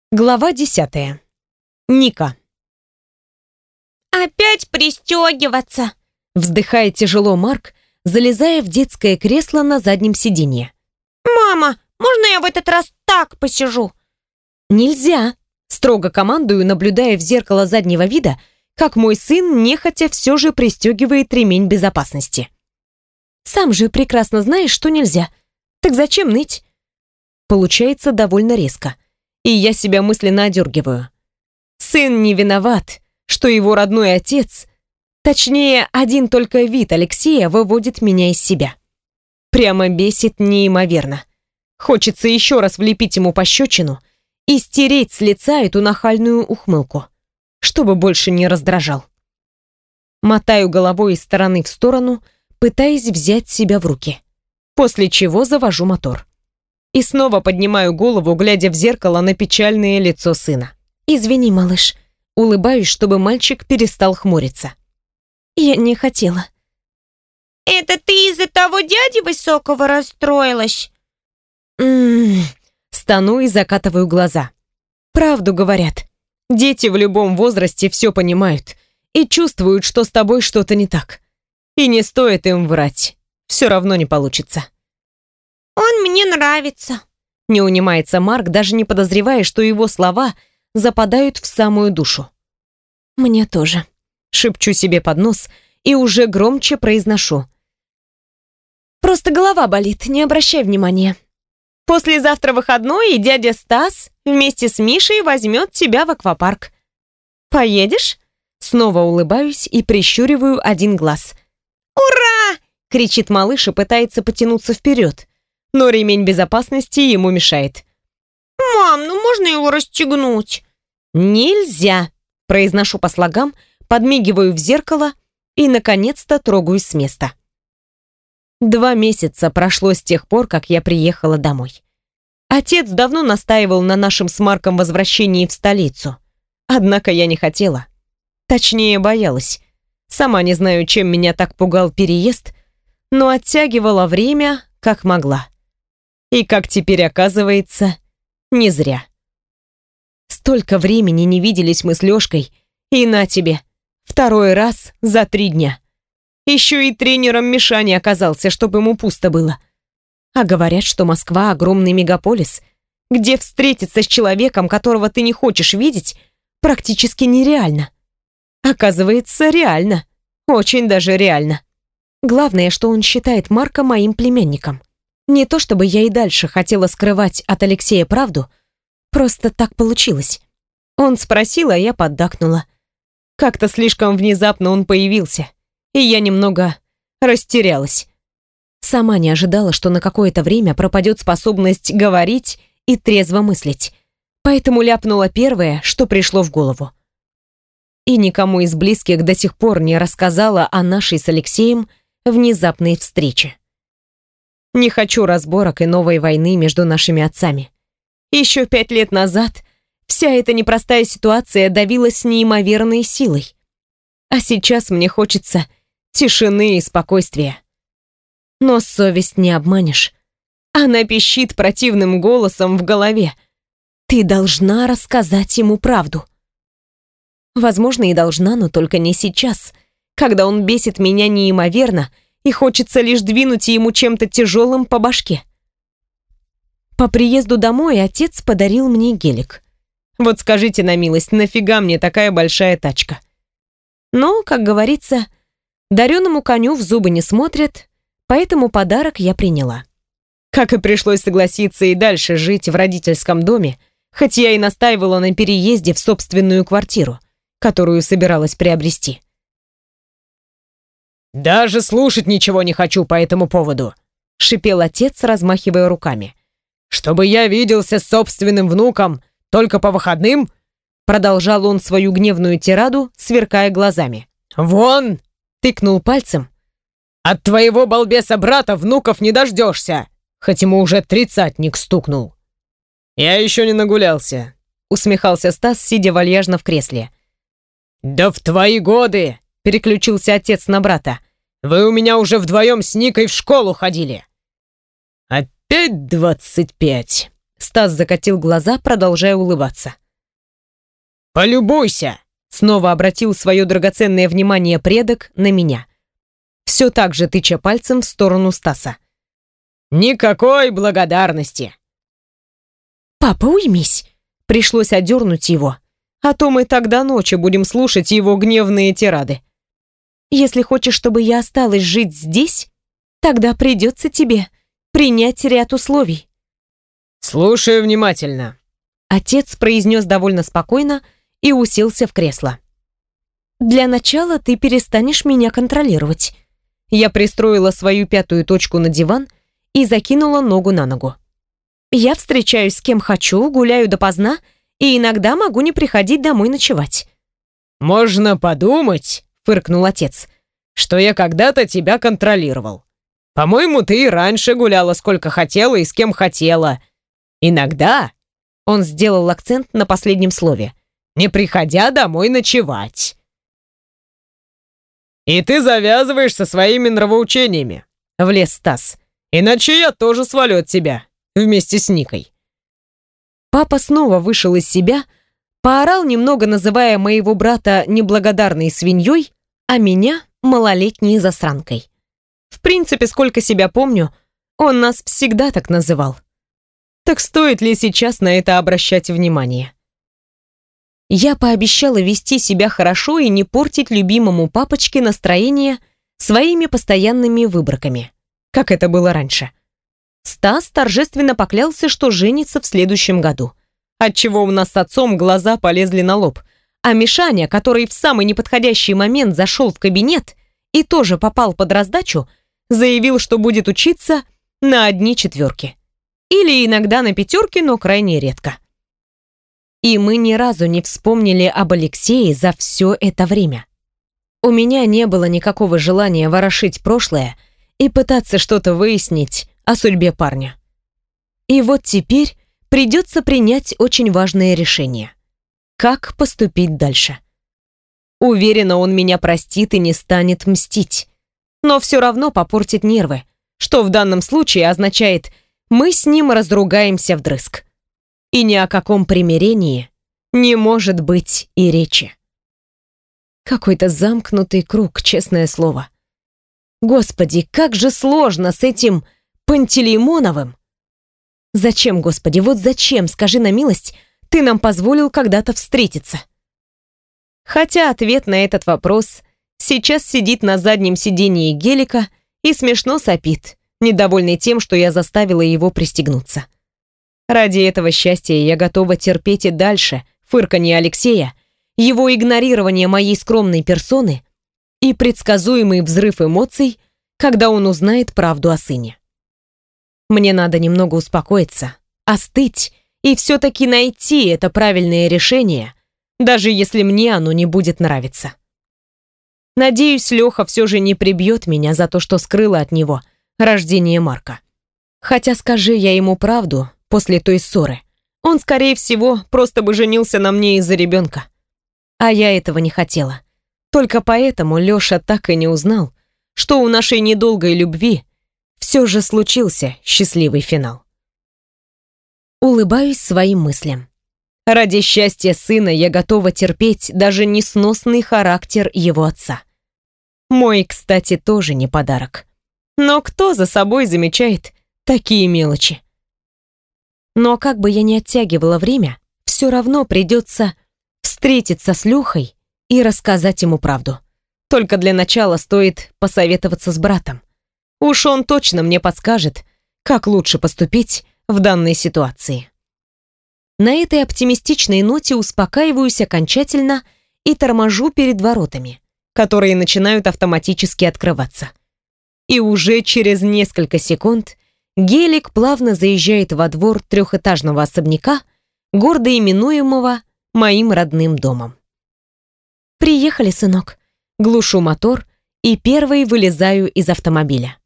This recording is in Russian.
Глава 10. Ника. «Опять пристегиваться!» Вздыхает тяжело Марк, залезая в детское кресло на заднем сиденье. «Мама, можно я в этот раз так посижу?» «Нельзя!» Строго командую, наблюдая в зеркало заднего вида, как мой сын нехотя все же пристегивает ремень безопасности. «Сам же прекрасно знаешь, что нельзя. Так зачем ныть?» Получается довольно резко, и я себя мысленно одергиваю. Сын не виноват, что его родной отец, точнее, один только вид Алексея выводит меня из себя. Прямо бесит неимоверно. Хочется еще раз влепить ему пощечину и стереть с лица эту нахальную ухмылку, чтобы больше не раздражал. Мотаю головой из стороны в сторону, пытаясь взять себя в руки, после чего завожу мотор. И снова поднимаю голову, глядя в зеркало на печальное лицо сына. «Извини, малыш». Улыбаюсь, чтобы мальчик перестал хмуриться. «Я не хотела». «Это ты из-за того дяди высокого расстроилась?» Стану и закатываю глаза. Правду говорят. Дети в любом возрасте все понимают и чувствуют, что с тобой что-то не так. И не стоит им врать. Все равно не получится. «Он мне нравится», — не унимается Марк, даже не подозревая, что его слова западают в самую душу. «Мне тоже», — шепчу себе под нос и уже громче произношу. «Просто голова болит, не обращай внимания. Послезавтра выходной, и дядя Стас вместе с Мишей возьмет тебя в аквапарк. Поедешь?» Снова улыбаюсь и прищуриваю один глаз. «Ура!» — кричит малыш и пытается потянуться вперед, но ремень безопасности ему мешает. «Мам, ну можно его расстегнуть?» «Нельзя!» — произношу по слогам, подмигиваю в зеркало и, наконец-то, трогаюсь с места. 2 месяца прошло с тех пор, как я приехала домой. Отец давно настаивал на нашем с Марком возвращении в столицу. Однако я не хотела. Точнее, боялась. Сама не знаю, чем меня так пугал переезд, но оттягивала время, как могла. И, как теперь оказывается, не зря. Столько времени не виделись мы с Лёшкой, и на тебе, 2-й раз за 3 дня. Еще и тренером Мишани оказался, чтобы ему пусто было. А говорят, что Москва — огромный мегаполис, где встретиться с человеком, которого ты не хочешь видеть, практически нереально. Оказывается, реально. Очень даже реально. Главное, что он считает Марка моим племянником. Не то чтобы я и дальше хотела скрывать от Алексея правду, просто так получилось. Он спросил, а я поддакнула. Как-то слишком внезапно он появился, и я немного растерялась. Сама не ожидала, что на какое-то время пропадет способность говорить и трезво мыслить, поэтому ляпнула первое, что пришло в голову. И никому из близких до сих пор не рассказала о нашей с Алексеем внезапной встрече. Не хочу разборок и новой войны между нашими отцами. Еще 5 лет назад вся эта непростая ситуация давила с неимоверной силой. А сейчас мне хочется тишины и спокойствия. Но совесть не обманешь. Она пищит противным голосом в голове. Ты должна рассказать ему правду. Возможно, и должна, но только не сейчас, когда он бесит меня неимоверно, и хочется лишь двинуть ему чем-то тяжелым по башке. По приезду домой отец подарил мне гелик. Вот скажите на милость, нафига мне такая большая тачка? Но, как говорится, дареному коню в зубы не смотрят, поэтому подарок я приняла. Как и пришлось согласиться и дальше жить в родительском доме, хоть я и настаивала на переезде в собственную квартиру, которую собиралась приобрести. «Даже слушать ничего не хочу по этому поводу», — шипел отец, размахивая руками. «Чтобы я виделся с собственным внуком только по выходным?» Продолжал он свою гневную тираду, сверкая глазами. «Вон!» — тыкнул пальцем. «От твоего балбеса-брата внуков не дождешься, хоть ему уже 30-ник стукнул». «Я еще не нагулялся», — усмехался Стас, сидя вальяжно в кресле. «Да в твои годы!» — переключился отец на брата. «Вы у меня уже вдвоем с Никой в школу ходили». «Опять 25?» — Стас закатил глаза, продолжая улыбаться. «Полюбуйся!» Снова обратил свое драгоценное внимание предок на меня. Все так же тыча пальцем в сторону Стаса. «Никакой благодарности!» «Папа, уймись!» Пришлось одернуть его, а то мы тогда ночью будем слушать его гневные тирады. «Если хочешь, чтобы я осталась жить здесь, тогда придется тебе принять ряд условий». «Слушаю внимательно», — отец произнес довольно спокойно и уселся в кресло. «Для начала ты перестанешь меня контролировать». Я пристроила свою пятую точку на диван и закинула ногу на ногу. «Я встречаюсь с кем хочу, гуляю допоздна и иногда могу не приходить домой ночевать». «Можно подумать», — фыркнул отец, «что я когда-то тебя контролировал. По-моему, ты и раньше гуляла сколько хотела и с кем хотела. Иногда», — он сделал акцент на последнем слове, «не приходя домой ночевать». «И ты завязываешь со своими нравоучениями», — влез Стас. «Иначе я тоже свалю от тебя вместе с Никой». Папа снова вышел из себя, поорал немного, называя моего брата неблагодарной свиньей, а меня малолетней засранкой. В принципе, сколько себя помню, он нас всегда так называл. Так стоит ли сейчас на это обращать внимание? Я пообещала вести себя хорошо и не портить любимому папочке настроение своими постоянными выбраками, как это было раньше. Стас торжественно поклялся, что женится в следующем году, отчего у нас с отцом глаза полезли на лоб, а Мишаня, который в самый неподходящий момент зашел в кабинет и тоже попал под раздачу, заявил, что будет учиться на 1/4. Или иногда на 5, но крайне редко. И мы ни разу не вспомнили об Алексее за все это время. У меня не было никакого желания ворошить прошлое и пытаться что-то выяснить о судьбе парня. И вот теперь придется принять очень важное решение. Как поступить дальше? Уверена, он меня простит и не станет мстить. Но все равно попортит нервы, что в данном случае означает, мы с ним разругаемся вдрызг. И ни о каком примирении не может быть и речи. Какой-то замкнутый круг, честное слово. Господи, как же сложно с этим Пантелеймоновым. Зачем, Господи, вот зачем, скажи на милость, ты нам позволил когда-то встретиться? Хотя ответ на этот вопрос сейчас сидит на заднем сидении гелика и смешно сопит, недовольный тем, что я заставила его пристегнуться. Ради этого счастья я готова терпеть и дальше фырканье Алексея, его игнорирование моей скромной персоны и предсказуемый взрыв эмоций, когда он узнает правду о сыне. Мне надо немного успокоиться, остыть и все-таки найти это правильное решение, даже если мне оно не будет нравиться. Надеюсь, Леха все же не прибьет меня за то, что скрыла от него рождение Марка. Хотя скажи я ему правду после той ссоры, он, скорее всего, просто бы женился на мне из-за ребенка. А я этого не хотела. Только поэтому Леша так и не узнал, что у нашей недолгой любви все же случился счастливый финал. Улыбаюсь своим мыслям. Ради счастья сына я готова терпеть даже несносный характер его отца. Мой, кстати, тоже не подарок. Но кто за собой замечает такие мелочи? Но как бы я ни оттягивала время, все равно придется встретиться с Лехой и рассказать ему правду. Только для начала стоит посоветоваться с братом. Уж он точно мне подскажет, как лучше поступить в данной ситуации. На этой оптимистичной ноте успокаиваюсь окончательно и торможу перед воротами, которые начинают автоматически открываться. И уже через несколько секунд гелик плавно заезжает во двор трехэтажного особняка, гордо именуемого моим родным домом. «Приехали, сынок». Глушу мотор и первой вылезаю из автомобиля.